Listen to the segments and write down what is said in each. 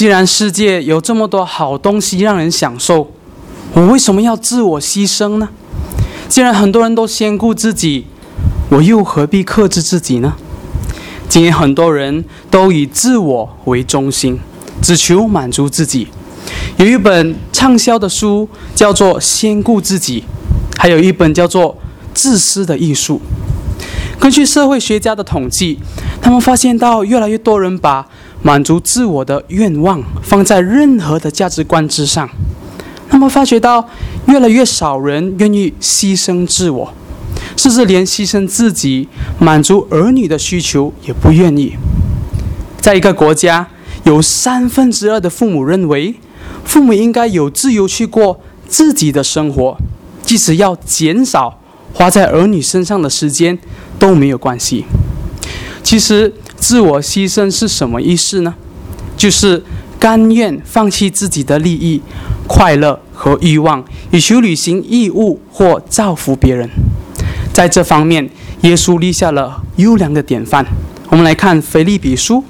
既然世界有这么多好东西让人享受，我为什么要自我牺牲呢？既然很多人都先顾自己，我又何必克制自己呢？今天很多人都以自我为中心，只求满足自己。有一本畅销的书叫做《先顾自己》，还有一本叫做《自私的艺术》。根据社会学家的统计，他们发现到越来越多人把满足自我的愿望放在任何的价值观之上。他们发觉到越来越少人愿意牺牲自我，甚至连牺牲自己满足儿女的需求也不愿意。在一个国家，有2/3的父母认为父母应该有自由去过自己的生活，即使要减少花在儿女身上的时间都没有关系。其实自我牺牲是什么意思呢？就是甘愿放弃自己的利益、快乐和欲望，以求履行义务或造福别人。在这方面，耶稣立下了优良的典范。我们来看腓立比书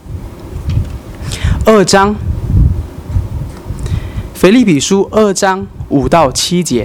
2章，腓立比书2章5到7节。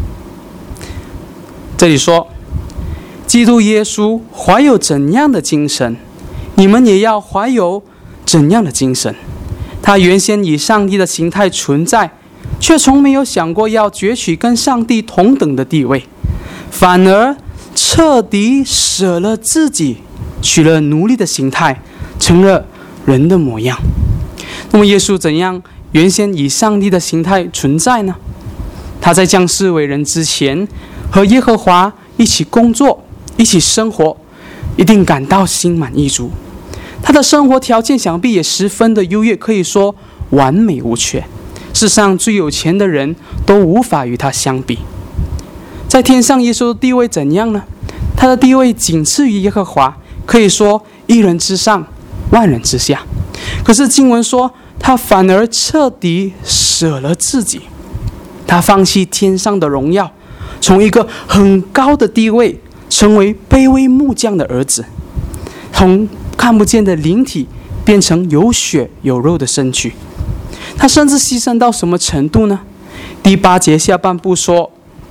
这里说，基督耶稣怀有怎样的精神，你们也要怀有怎样的精神。他原先以上帝的形态存在，却从没有想过要攫取跟上帝同等的地位，反而彻底舍了自己，取了奴隶的形态，成了人的模样。那么耶稣怎样原先以上帝的形态存在呢？他在降世为人之前，和耶和华一起工作，一起生活，一定感到心满意足。他的生活条件想必也十分的优越，可以说完美无缺。世上最有钱的人都无法与他相比。在天上，耶稣的地位怎样呢？他的地位仅次于耶和华，可以说一人之上，万人之下。可是经文说，他反而彻底舍了自己，他放弃天上的荣耀，从一个很高的地位成为卑微木匠的儿子，从看不见的灵体变成有血有肉的身躯。他甚至牺牲到什么程度呢？第8节下半部说，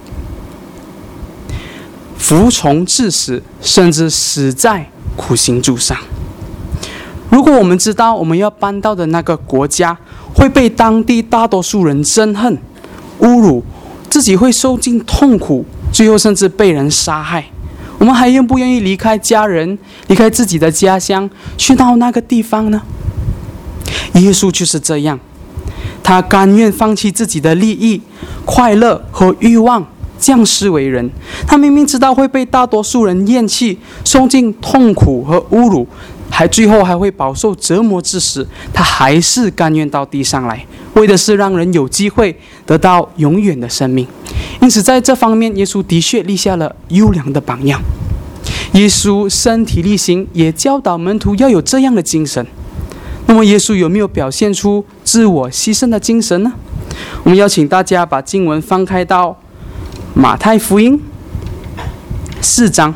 服从至死，甚至死在苦行柱上。如果我们知道我们要搬到的那个国家会被当地大多数人憎恨、侮辱，自己会受尽痛苦，最后甚至被人杀害，我们还愿不愿意离开家人，离开自己的家乡，去到那个地方呢？耶稣就是这样，他甘愿放弃自己的利益、快乐和欲望，降世为人。他明明知道会被大多数人厌弃，受尽痛苦和侮辱，最后还会饱受折磨致死，他还是甘愿到地上来，为的是让人有机会得到永远的生命。因此在这方面，耶稣的确立下了优良的榜样。耶稣身体力行，也教导门徒要有这样的精神。那么耶稣有没有表现出自我牺牲的精神呢？我们邀请大家把经文翻开到马太福音4章，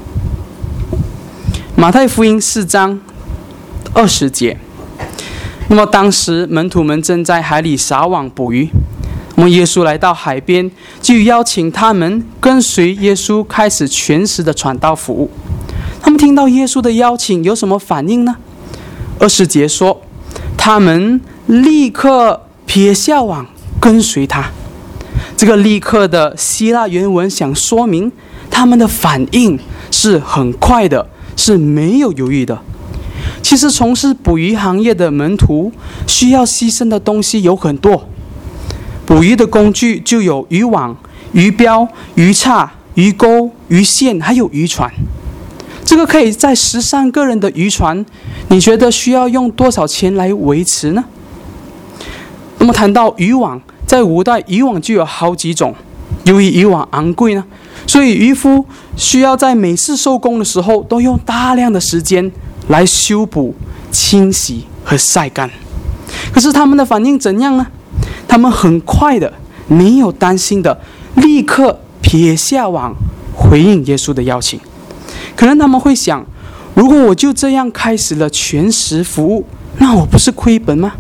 马太福音4章20节。那么当时门徒们正在海里撒网捕鱼，那么耶稣来到海边，就邀请他们跟随耶稣开始全时的传道服务。他们听到耶稣的邀请有什么反应呢？20节说，他们立刻撇下网跟随他。这个立刻的希腊原文想说明他们的反应是很快的，是没有犹豫的。其实从事捕鱼行业的门徒需要牺牲的东西有很多，捕鱼的工具就有渔网、鱼标、鱼叉、鱼钩、鱼线，还有渔船。这个可以载13个人的渔船，你觉得需要用多少钱来维持呢？那么谈到渔网，在古代渔网就有好几种。由于渔网昂贵呢，所以渔夫需要在每次收工的时候都用大量的时间来修补、清洗和晒干。可是他们的反应怎样呢？他们很快的，没有担心的，立刻撇下网回应耶稣的邀请。可能他们会想，如果我就这样开始了全时服务，那我不是亏本吗？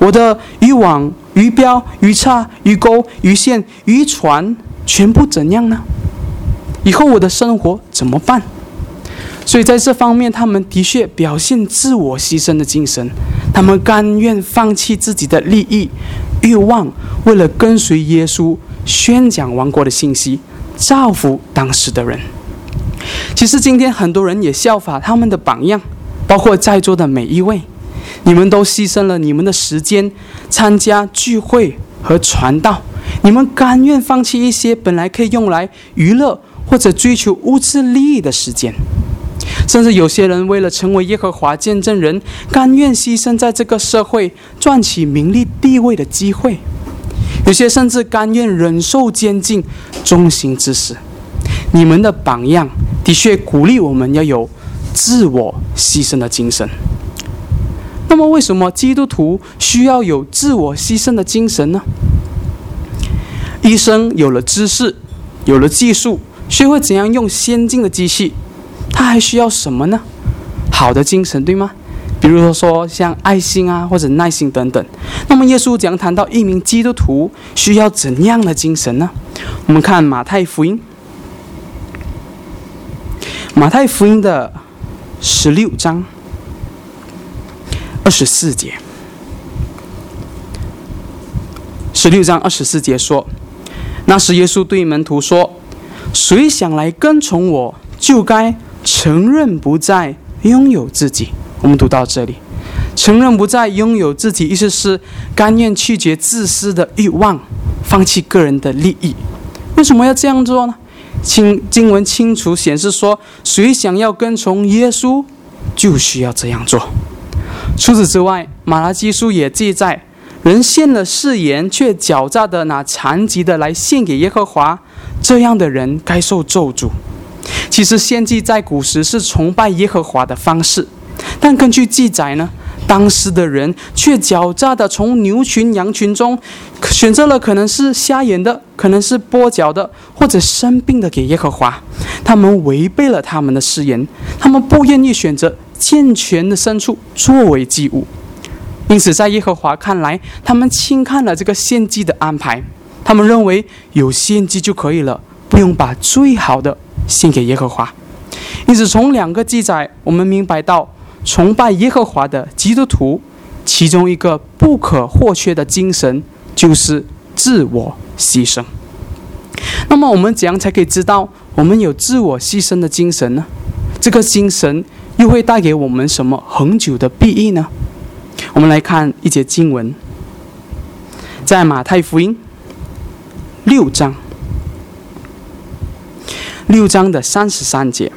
我的渔网、鱼标、鱼叉、鱼钩、鱼线、渔船全部怎样呢？以后我的生活怎么办？所以在这方面，他们的确表现自我牺牲的精神，他们甘愿放弃自己的利益、欲望，为了跟随耶稣，宣讲王国的信息，造福当时的人。其实今天很多人也效法他们的榜样，包括在座的每一位，你们都牺牲了你们的时间，参加聚会和传道，你们甘愿放弃一些本来可以用来娱乐或者追求物质利益的时间。甚至有些人为了成为耶和华见证人，甘愿牺牲在这个社会赚取名利地位的机会。有些甚至甘愿忍受监禁，忠心之死。你们的榜样的确鼓励我们要有自我牺牲的精神。那么为什么基督徒需要有自我牺牲的精神呢？医生有了知识，有了技术，学会怎样用先进的机器，他还需要什么呢？好的精神，对吗？比如说像爱心啊，或者耐心等等。那么耶稣讲谈到一名基督徒需要怎样的精神呢？我们看马太福音的16章24节。16章24节说：那时耶稣对门徒说，谁想来跟从我，就该承认不再拥有自己。我们读到这里，承认不再拥有自己，意思是甘愿拒绝自私的欲望，放弃个人的利益。为什么要这样做呢？经文清楚显示说，谁想要跟从耶稣，就需要这样做。除此之外，马拉基书也记载，人献了誓言，却狡诈的拿残疾的来献给耶和华，这样的人该受咒诅。其实献祭在古时是崇拜耶和华的方式，但根据记载呢，当时的人却狡诈的从牛群羊群中选择了可能是瞎眼的，可能是跛脚的，或者生病的给耶和华。他们违背了他们的誓言，他们不愿意选择健全的牲畜作为祭物。因此在耶和华看来，他们轻看了这个献祭的安排，他们认为有献祭就可以了，不用把最好的献给耶和华。因此从两个记载，我们明白到崇拜耶和华的基督徒，其中一个不可或缺的精神就是自我牺牲。那么我们怎样才可以知道我们有自我牺牲的精神呢？这个精神又会带给我们什么恒久的裨益呢？我们来看一节经文，在马太福音6章的33节，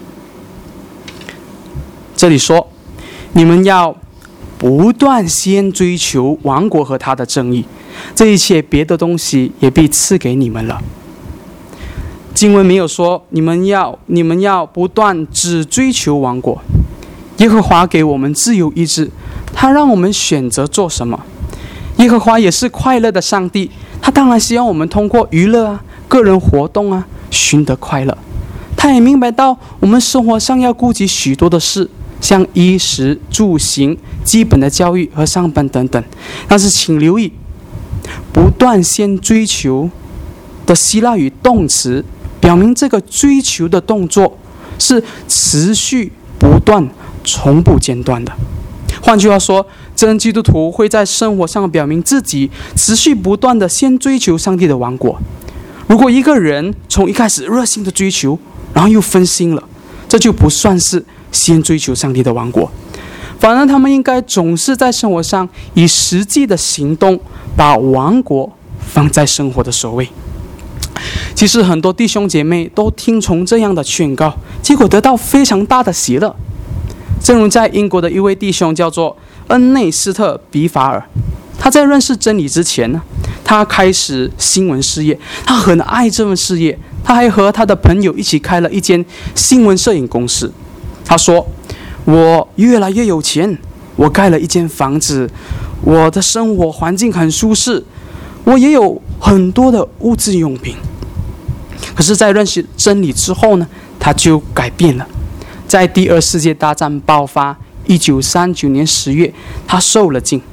这里说，你们要不断先追求王国和他的正义，这一切别的东西也必赐给你们了。经文没有说你们要不断只追求王国。耶和华给我们自由意志，他让我们选择做什么。耶和华也是快乐的上帝，他当然希望我们通过娱乐啊、个人活动啊寻得快乐。他也明白到我们生活上要顾及许多的事，像衣食住行、基本的教育和上班等等。但是请留意，不断先追求的希腊语动词，表明这个追求的动作是持续不断、从不间断的。换句话说，真基督徒会在生活上表明自己持续不断的先追求上帝的王国。如果一个人从一开始热心的追求，然后又分心了，这就不算是先追求上帝的王国。反而他们应该总是在生活上以实际的行动把王国放在生活的首位。其实很多弟兄姐妹都听从这样的劝告，结果得到非常大的喜乐。正如在英国的一位弟兄叫做恩内斯特·比法尔，他在认识真理之前呢，他开始新闻事业，他很爱这份事业，他还和他的朋友一起开了一间新闻摄影公司。他说，我越来越有钱，我盖了一间房子，我的生活环境很舒适，我也有很多的物质用品。可是在认识真理之后呢，他就改变了。在第二世界大战爆发1939年10月，他受了惊，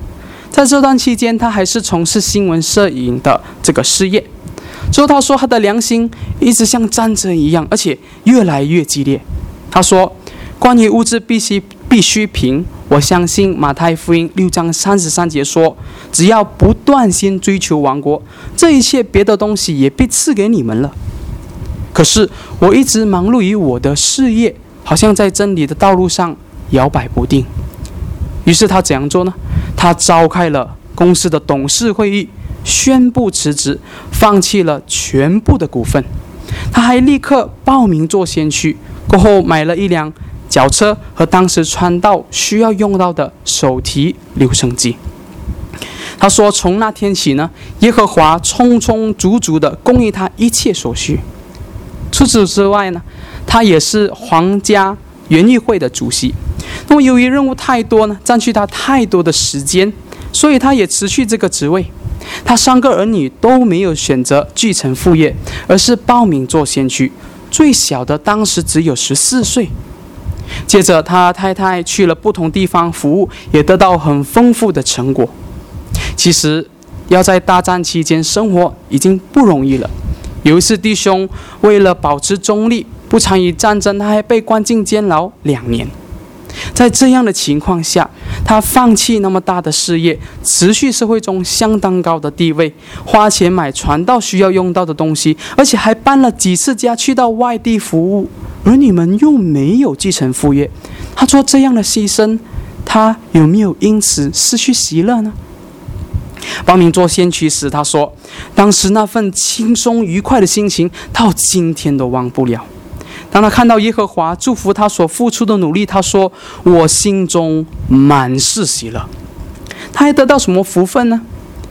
在这段期间，他还是从事新闻摄影的这个事业。之后他说，他的良心一直像战争一样，而且越来越激烈。他说，关于物质必需品，我相信马太福音6章33节说，只要不断心追求王国，这一切别的东西也被赐给你们了。可是我一直忙碌于我的事业，好像在真理的道路上摇摆不定。于是他怎样做呢？他召开了公司的董事会议，宣布辞职，放弃了全部的股份。他还立刻报名做先驱，过后买了一辆脚车和当时传道需要用到的手提留声机。他说，从那天起呢，耶和华充充足足地供应他一切所需。除此之外呢，他也是皇家园艺会的主席。那么由于任务太多呢，占据他太多的时间，所以他也辞去这个职位。他3个儿女都没有选择继承父业，而是报名做先驱。最小的当时只有14岁。接着他太太去了不同地方服务，也得到很丰富的成果。其实要在大战期间生活已经不容易了。有一次弟兄为了保持中立，不参与战争，他还被关进监牢2年。在这样的情况下，他放弃那么大的事业，持续社会中相当高的地位，花钱买传道需要用到的东西，而且还搬了几次家去到外地服务，而你们又没有继承父业。他做这样的牺牲，他有没有因此失去喜乐呢？报名做先驱时，他说，当时那份轻松愉快的心情到今天都忘不了。当他看到耶和华祝福他所付出的努力，他说，我心中满是喜乐。他还得到什么福分呢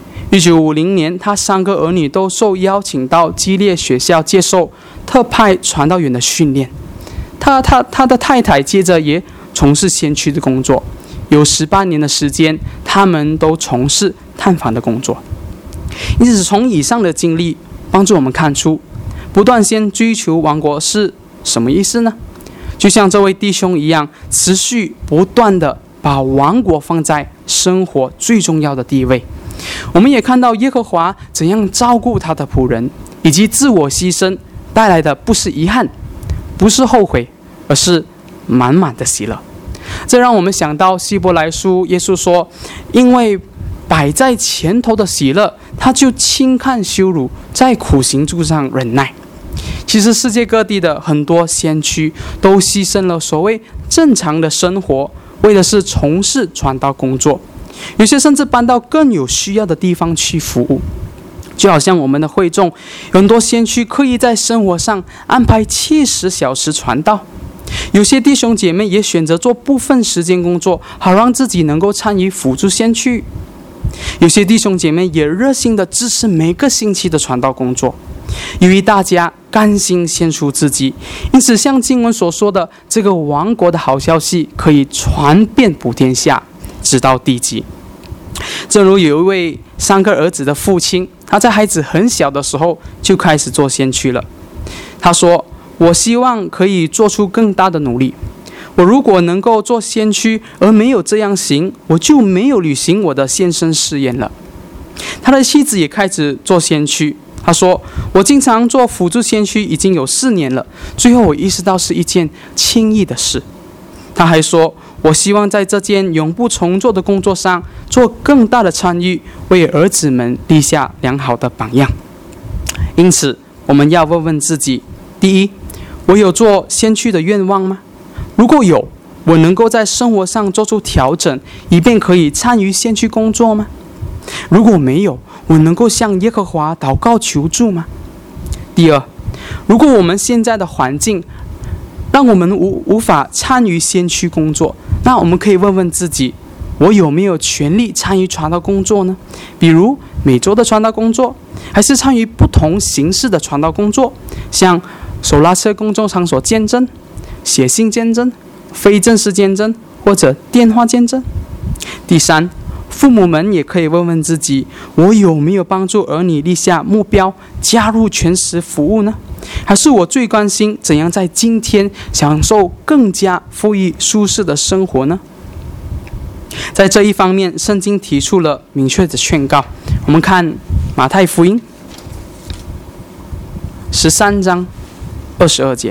？1950年，他3个儿女都受邀请到基列学校接受特派传道员的训练。他的太太接着也从事先驱的工作，有18年的时间，他们都从事探访的工作。因此，从以上的经历帮助我们看出，不断先追求王国是什么意思呢？就像这位弟兄一样，持续不断的把王国放在生活最重要的地位。我们也看到耶和华怎样照顾他的仆人，以及自我牺牲带来的不是遗憾，不是后悔，而是满满的喜乐。这让我们想到希伯来书，耶稣说，因为摆在前头的喜乐，他就轻看羞辱，在苦行柱上忍耐。其实世界各地的很多先驱都牺牲了所谓正常的生活，为的是从事传道工作。有些甚至搬到更有需要的地方去服务。就好像我们的会众，有很多先驱刻意在生活上安排70小时传道。有些弟兄姐妹也选择做部分时间工作，好让自己能够参与辅助先驱。有些弟兄姐妹也热心地支持每个星期的传道工作。由于大家甘心献出自己，因此像经文所说的，这个王国的好消息可以传遍普天下，直到地极。正如有一位3个儿子的父亲，他在孩子很小的时候就开始做先驱了。他说，我希望可以做出更大的努力。我如果能够做先驱而没有这样行，我就没有履行我的献身誓言了。他的妻子也开始做先驱。他说，我经常做辅助先驱已经有4年了，最后我意识到是一件轻易的事。他还说，我希望在这件永不重做的工作上做更大的参与，为儿子们立下良好的榜样。因此我们要问问自己，第一，我有做先驱的愿望吗？如果有，我能够在生活上做出调整，以便可以参与先驱工作吗？如果没有，我能够向耶和华祷告求助吗？第二，如果我们现在的环境让我们无法参与先驱工作，那我们可以问问自己，我有没有权利参与传道工作呢？比如每周的传道工作，还是参与不同形式的传道工作，像手拉车公众场所见证、写信见证、非正式见证或者电话见证。第三，父母们也可以问问自己，我有没有帮助儿女立下目标，加入全时服务呢？还是我最关心怎样在今天享受更加富裕舒适的生活呢？ 在这一方面，圣经提出了明确的劝告。我们看马太福音13章22节。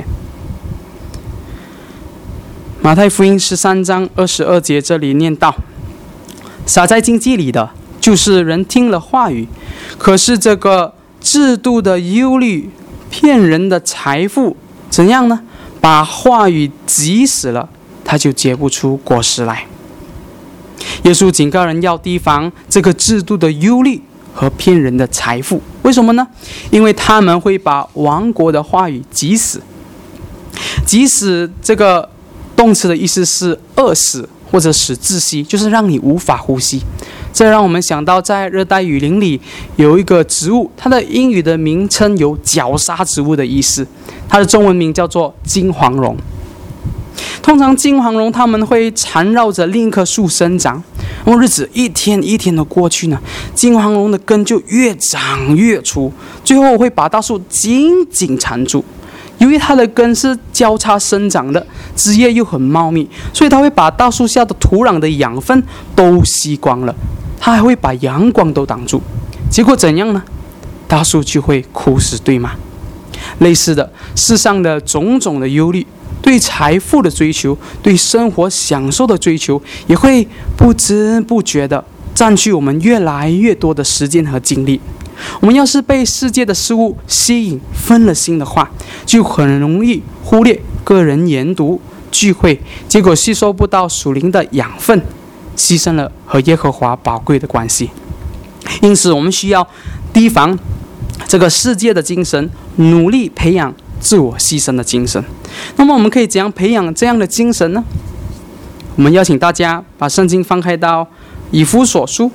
马太福音13章22节这里念道：撒在荆棘里的，就是人听了话语，可是这个制度的忧虑、骗人的财富，怎样呢？把话语挤死了，他就结不出果实来。耶稣警告人要提防这个制度的忧虑和骗人的财富。为什么呢？因为他们会把亡国的话语挤死。挤死这个动词的意思是饿死或者使窒息，就是让你无法呼吸。这让我们想到在热带雨林里有一个植物，它的英语的名称有绞杀植物的意思，它的中文名叫做金黄榕。通常金黄榕它们会缠绕着另一棵树生长，然后日子一天一天的过去呢，金黄榕的根就越长越粗，最后会把大树紧紧缠住。由于它的根是交叉生长的，枝叶又很茂密，所以它会把大树下的土壤的养分都吸光了，它还会把阳光都挡住。结果怎样呢？大树就会枯死，对吗？类似的，世上的种种的忧虑，对财富的追求，对生活享受的追求，也会不知不觉地占据我们越来越多的时间和精力。我们要是被世界的事物吸引分了心的话，就很容易忽略个人研读聚会，结果吸收不到属灵的养分，牺牲了和耶和华宝贵的关系。因此我们需要提防这个世界的精神，努力培养自我牺牲的精神。那么我们可以怎样培养这样的精神呢？我们邀请大家把圣经翻开到以弗所书，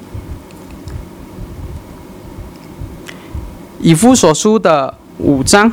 以弗所书的5章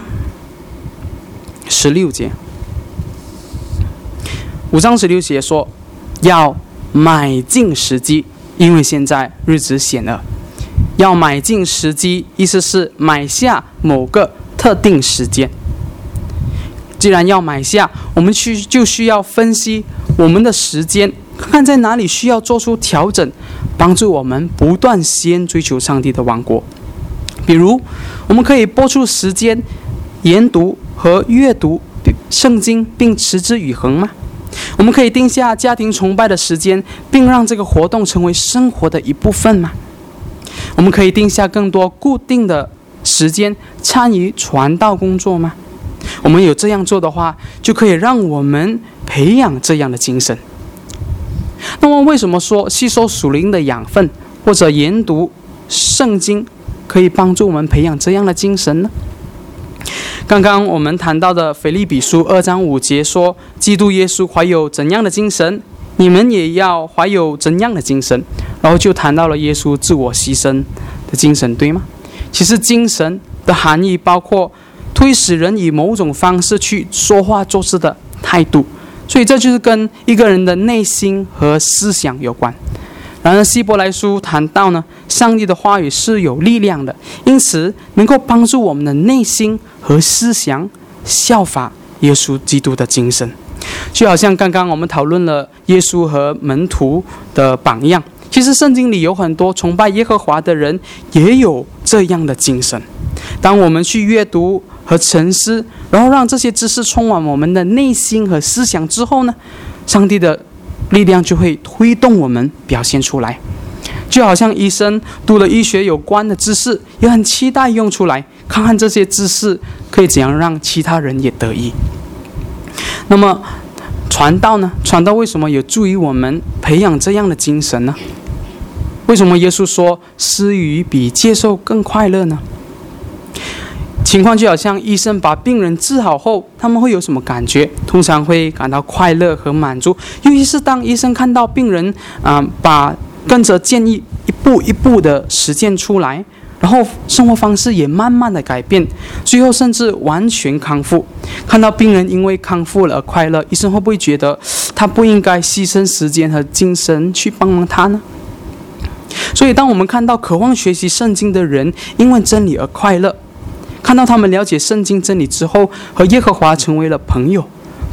16节。5章16节说，要买进时机，因为现在日子险恶。要买进时机，意思是买下某个特定时间。既然要买下，我们就需要分析我们的时间，看看在哪里需要做出调整，帮助我们不断先追求上帝的王国。比如，我们可以拨出时间研读和阅读圣经，并持之以恒吗？我们可以定下家庭崇拜的时间，并让这个活动成为生活的一部分吗？我们可以定下更多固定的时间参与传道工作吗？我们有这样做的话，就可以让我们培养这样的精神。那么为什么说吸收属灵的养分或者研读圣经可以帮助我们培养这样的精神呢？刚刚我们谈到的腓立比书2章5节说，基督耶稣怀有怎样的精神，你们也要怀有怎样的精神。然后就谈到了耶稣自我牺牲的精神，对吗？其实精神的含义包括推使人以某种方式去说话做事的态度，所以这就是跟一个人的内心和思想有关。然而希伯来书谈到呢，上帝的话语是有力量的，因此能够帮助我们的内心和思想效法耶稣基督的精神。就好像刚刚我们讨论了耶稣和门徒的榜样，其实圣经里有很多崇拜耶和华的人也有这样的精神。当我们去阅读和沉思，然后让这些知识充满我们的内心和思想之后呢，上帝的力量就会推动我们表现出来。就好像医生读了医学有关的知识，也很期待用出来，看看这些知识可以怎样让其他人也得益。那么传道呢？传道为什么有助于我们培养这样的精神呢？为什么耶稣说施予比接受更快乐呢？情况就好像医生把病人治好后，他们会有什么感觉？通常会感到快乐和满足，尤其是当医生看到病人把跟着建议一步一步的实践出来，然后生活方式也慢慢的改变，最后甚至完全康复。看到病人因为康复了而快乐，医生会不会觉得他不应该牺牲时间和精神去帮忙他呢？所以当我们看到渴望学习圣经的人因为真理而快乐，看到他们了解圣经真理之后和耶和华成为了朋友，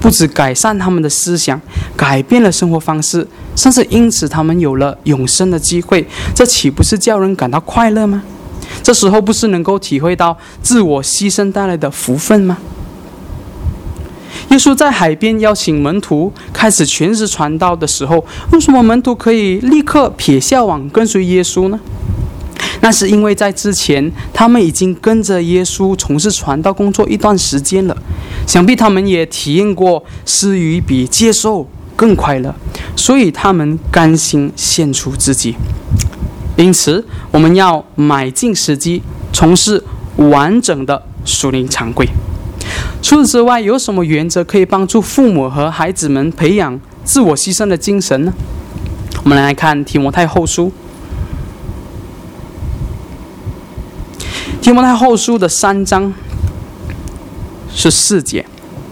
不只改善他们的思想，改变了生活方式，甚至因此他们有了永生的机会，这岂不是叫人感到快乐吗？这时候不是能够体会到自我牺牲带来的福分吗？耶稣在海边邀请门徒开始全职传道的时候，为什么门徒可以立刻撇下网跟随耶稣呢？那是因为在之前他们已经跟着耶稣从事传道工作一段时间了，想必他们也体验过施予比接受更快乐，所以他们甘心献出自己。因此我们要买进时机，从事完整的属灵常规。除此之外，有什么原则可以帮助父母和孩子们培养自我牺牲的精神呢？我们来看提摩太后书。提摩太后书的3章14节，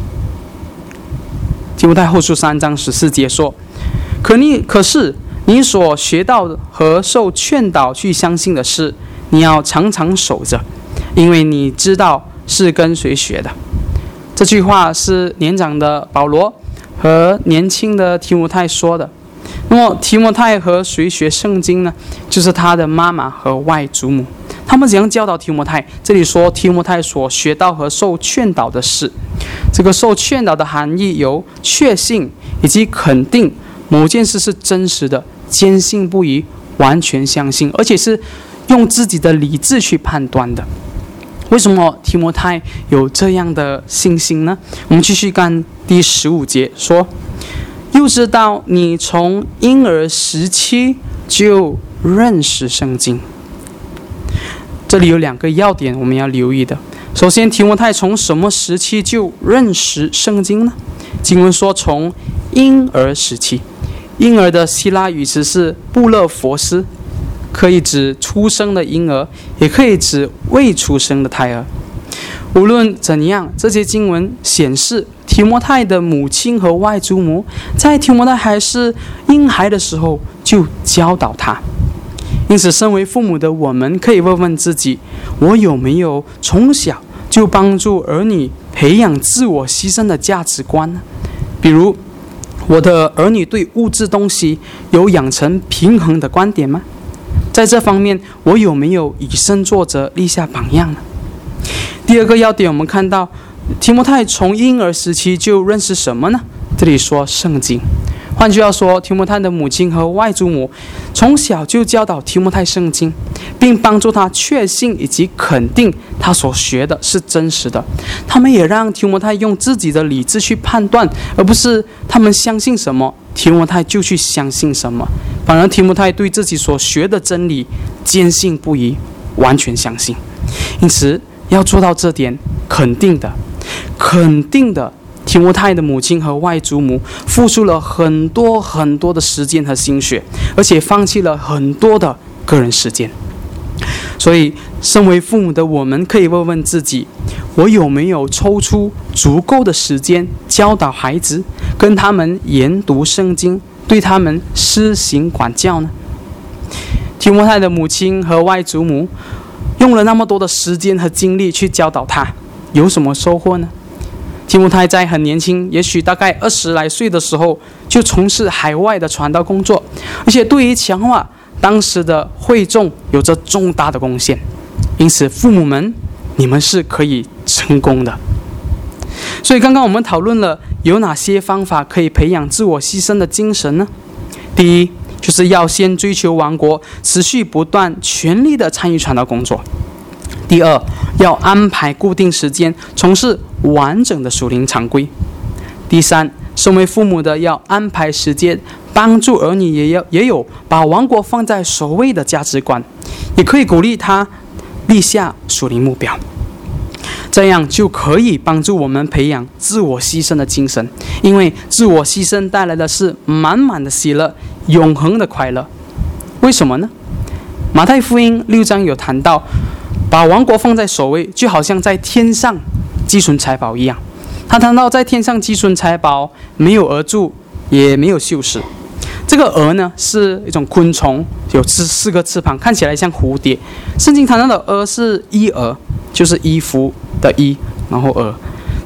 提摩太后书3章14节说：可是你所学到和受劝导去相信的事，你要常常守着，因为你知道是跟谁学的。这句话是年长的保罗和年轻的提摩太说的。那么提摩太和谁学圣经呢？就是他的妈妈和外祖母。他们怎样教导提摩太？这里说提摩太所学到和受劝导的事，这个受劝导的含义有确信以及肯定某件事是真实的，坚信不疑，完全相信，而且是用自己的理智去判断的。为什么提摩太有这样的信心呢？我们继续看第15节说：又知道你从婴儿时期就认识圣经。这里有2个要点我们要留意的。首先，提摩太从什么时期就认识圣经呢？经文说从婴儿时期。婴儿的希腊语词是布勒佛斯，可以指出生的婴儿，也可以指未出生的胎儿。无论怎样，这些经文显示提摩太的母亲和外祖母在提摩太还是婴孩的时候就教导他。因此身为父母的我们可以问问自己，我有没有从小就帮助儿女培养自我牺牲的价值观呢？比如我的儿女对物质东西有养成平衡的观点吗？在这方面我有没有以身作则，立下榜样呢？第2个要点，我们看到提摩太从婴儿时期就认识什么呢？这里说圣经。换句话说，提摩太的母亲和外祖母从小就教导提摩太圣经，并帮助他确信以及肯定他所学的是真实的。他们也让提摩太用自己的理智去判断，而不是他们相信什么提摩太就去相信什么。反而提摩太对自己所学的真理坚信不疑，完全相信。因此要做到这点，肯定的提摩太的母亲和外祖母付出了很多的时间和心血，而且放弃了很多的个人时间。所以身为父母的我们可以问问自己，我有没有抽出足够的时间教导孩子，跟他们研读圣经，对他们施行管教呢？提摩太的母亲和外祖母用了那么多的时间和精力去教导他，有什么收获呢？提摩太在很年轻，也许大概20来岁的时候，就从事海外的传道工作，而且对于强化当时的会众有着重大的贡献。因此父母们，你们是可以成功的。所以刚刚我们讨论了有哪些方法可以培养自我牺牲的精神呢？第一，就是要先追求王国，持续不断全力的参与传道工作。第2，要安排固定时间从事完整的属灵常规。第3，身为父母的要安排时间帮助儿女也有把王国放在首位的价值观，也可以鼓励他立下属灵目标。这样就可以帮助我们培养自我牺牲的精神，因为自我牺牲带来的是满满的喜乐，永恒的快乐。为什么呢？马太福音6章有谈到，把王国放在首位，就好像在天上积存财宝一样。他谈到在天上积存财宝，没有鹅柱，也没有锈蚀。这个蛾呢，是一种昆虫，有4个翅膀，看起来像蝴蝶。圣经谈到的蛾是衣蛾，就是衣服的衣，然后蛾。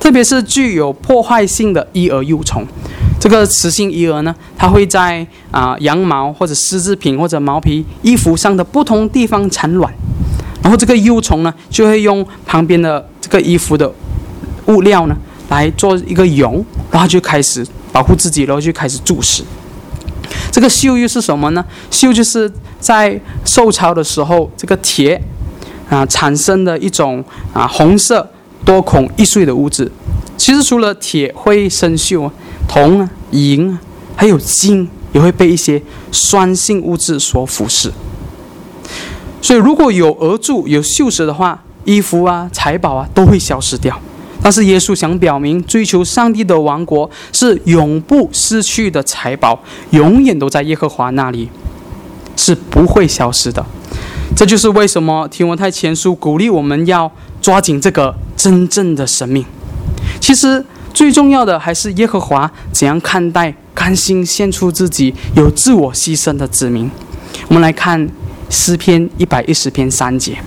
特别是具有破坏性的衣蛾幼虫。这个雌性衣蛾呢，它会在羊毛或者丝织品或者毛皮衣服上的不同地方产卵，然后这个幼虫呢就会用旁边的这个衣服的物料呢来做一个蛹，然后就开始保护自己，然后就开始筑食。这个锈又是什么呢？锈就是在受潮的时候，这个铁产生的一种红色多孔易碎的物质。其实除了铁会生锈，铜银还有金也会被一些酸性物质所腐蚀。所以如果有蛾蛀有锈蚀的话，衣服财宝都会消失掉。但是耶稣想表明，追求上帝的王国是永不失去的财宝，永远都在耶和华那里，是不会消失的。这就是为什么提摩太前书鼓励我们要抓紧这个真正的生命。其实最重要的还是耶和华怎样看待甘心献出自己、有自我牺牲的子民。我们来看诗篇110篇3节。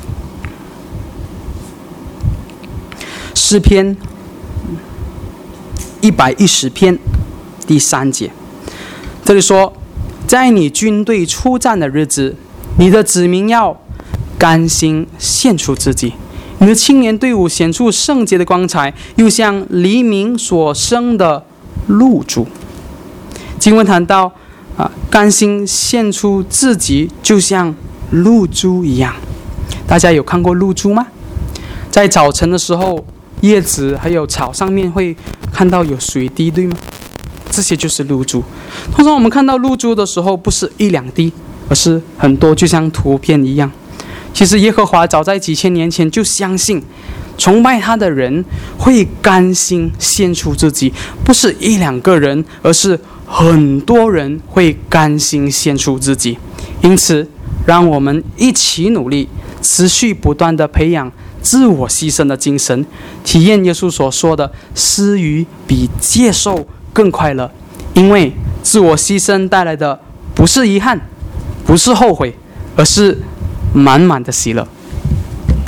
诗篇110篇第3节，这里说：在你军队出战的日子，你的子民要甘心献出自己，你的青年队伍显出圣洁的光彩，又像黎明所生的露珠。经文谈到甘心献出自己，就像露珠一样。大家有看过露珠吗？在早晨的时候，叶子还有草上面会看到有水滴，对吗？这些就是露珠。通常我们看到露珠的时候，不是一两滴，而是很多，就像图片一样。其实耶和华早在几千年前就相信，崇拜他的人会甘心献出自己，不是一两个人，而是很多人会甘心献出自己。因此，让我们一起努力，持续不断地培养自我牺牲的精神，体验耶稣所说的施予比接受更快乐。因为自我牺牲带来的不是遗憾，不是后悔，而是满满的喜乐。